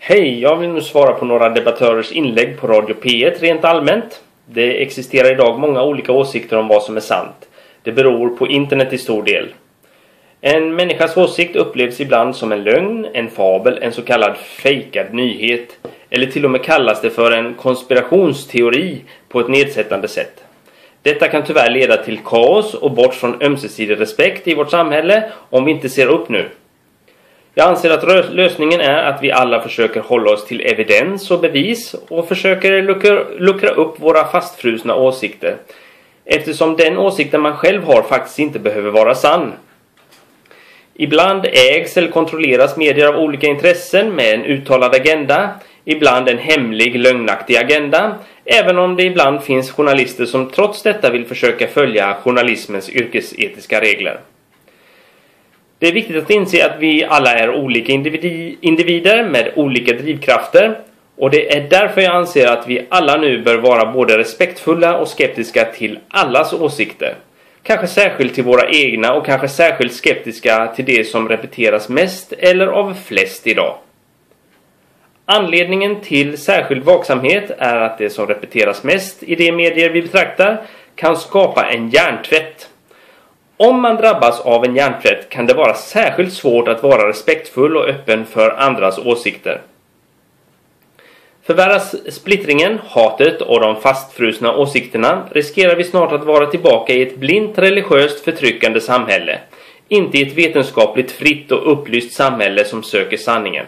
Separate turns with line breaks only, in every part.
Hej, jag vill nu svara på några debattörers inlägg på Radio P1 rent allmänt. Det existerar idag många olika åsikter om vad som är sant. Det beror på internet i stor del. En människas åsikt upplevs ibland som en lögn, en fabel, en så kallad fejkad nyhet. Eller till och med kallas det för en konspirationsteori på ett nedsättande sätt. Detta kan tyvärr leda till kaos och bort från ömsesidig respekt i vårt samhälle om vi inte ser upp nu. Jag anser att lösningen är att vi alla försöker hålla oss till evidens och bevis och försöker luckra upp våra fastfrusna åsikter. Eftersom den åsikten man själv har faktiskt inte behöver vara sann. Ibland ägs eller kontrolleras medier av olika intressen med en uttalad agenda. Ibland en hemlig, lögnaktig agenda. Även om det ibland finns journalister som trots detta vill försöka följa journalismens yrkesetiska regler. Det är viktigt att inse att vi alla är olika individer med olika drivkrafter. Och det är därför jag anser att vi alla nu bör vara både respektfulla och skeptiska till allas åsikter. Kanske särskilt till våra egna och kanske särskilt skeptiska till det som repeteras mest eller av flest idag. Anledningen till särskild vaksamhet är att det som repeteras mest i de medier vi betraktar kan skapa en hjärntvätt. Om man drabbas av en hjärntvätt kan det vara särskilt svårt att vara respektfull och öppen för andras åsikter. Förvärras splittringen, hatet och de fastfrusna åsikterna riskerar vi snart att vara tillbaka i ett blint religiöst förtryckande samhälle. Inte i ett vetenskapligt fritt och upplyst samhälle som söker sanningen.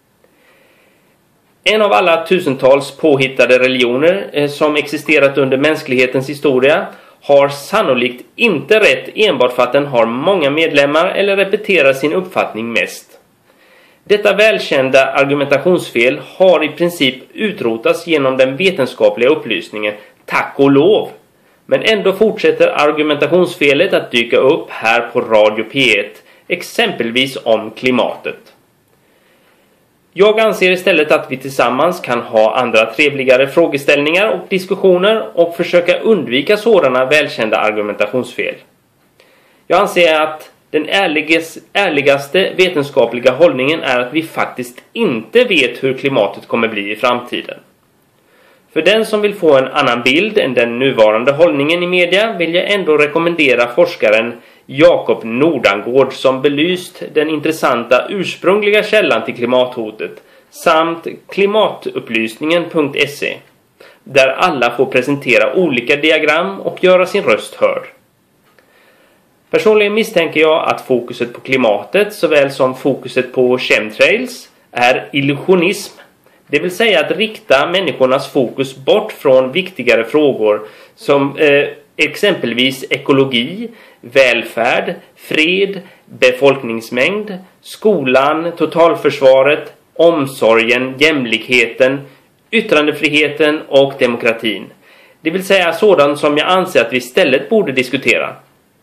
En av alla tusentals påhittade religioner som existerat under mänsklighetens historia har sannolikt inte rätt enbart för att den har många medlemmar eller repeterar sin uppfattning mest. Detta välkända argumentationsfel har i princip utrotats genom den vetenskapliga upplysningen, tack och lov. Men ändå fortsätter argumentationsfelet att dyka upp här på Radio P1, exempelvis om klimatet. Jag anser istället att vi tillsammans kan ha andra trevligare frågeställningar och diskussioner och försöka undvika sådana välkända argumentationsfel. Jag anser att den ärligaste vetenskapliga hållningen är att vi faktiskt inte vet hur klimatet kommer bli i framtiden. För den som vill få en annan bild än den nuvarande hållningen i media vill jag ändå rekommendera forskaren Jakob Nordangård som belyst den intressanta ursprungliga källan till klimathotet samt klimatupplysningen.se där alla får presentera olika diagram och göra sin röst hörd. Personligen misstänker jag att fokuset på klimatet såväl som fokuset på chemtrails är illusionism. Det vill säga att rikta människornas fokus bort från viktigare frågor som exempelvis ekologi, välfärd, fred, befolkningsmängd, skolan, totalförsvaret, omsorgen, jämlikheten, yttrandefriheten och demokratin. Det vill säga sådant som jag anser att vi istället borde diskutera.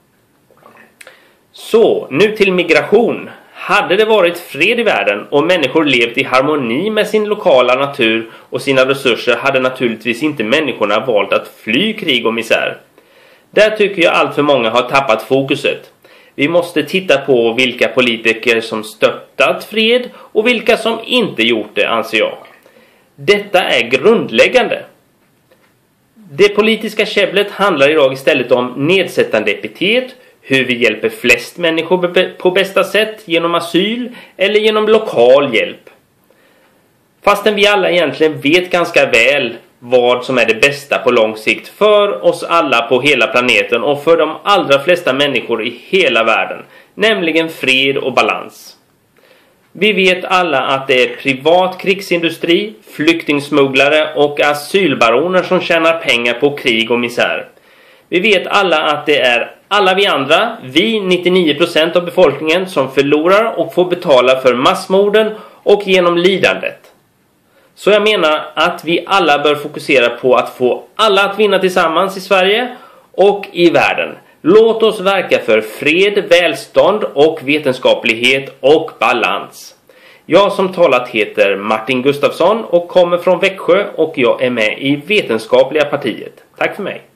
Så, nu till migration. Hade det varit fred i världen och människor levt i harmoni med sin lokala natur och sina resurser hade naturligtvis inte människorna valt att fly krig och misär. Där tycker jag allt för många har tappat fokuset. Vi måste titta på vilka politiker som stöttat fred och vilka som inte gjort det, anser jag. Detta är grundläggande. Det politiska käbblet handlar idag istället om nedsättande epitet, hur vi hjälper flest människor på bästa sätt genom asyl eller genom lokal hjälp. Fastän vi alla egentligen vet ganska väl vad som är det bästa på lång sikt för oss alla på hela planeten och för de allra flesta människor i hela världen, nämligen fred och balans. Vi vet alla att det är privat krigsindustri, flyktingsmugglare och asylbaroner som tjänar pengar på krig och misär. Vi vet alla att det är alla vi andra, vi 99% av befolkningen, som förlorar och får betala för massmorden och genom lidandet. Så jag menar att vi alla bör fokusera på att få alla att vinna tillsammans i Sverige och i världen. Låt oss verka för fred, välstånd och vetenskaplighet och balans. Jag som talat heter Martin Gustafsson och kommer från Växjö och jag är med i Vetenskapliga partiet. Tack för mig.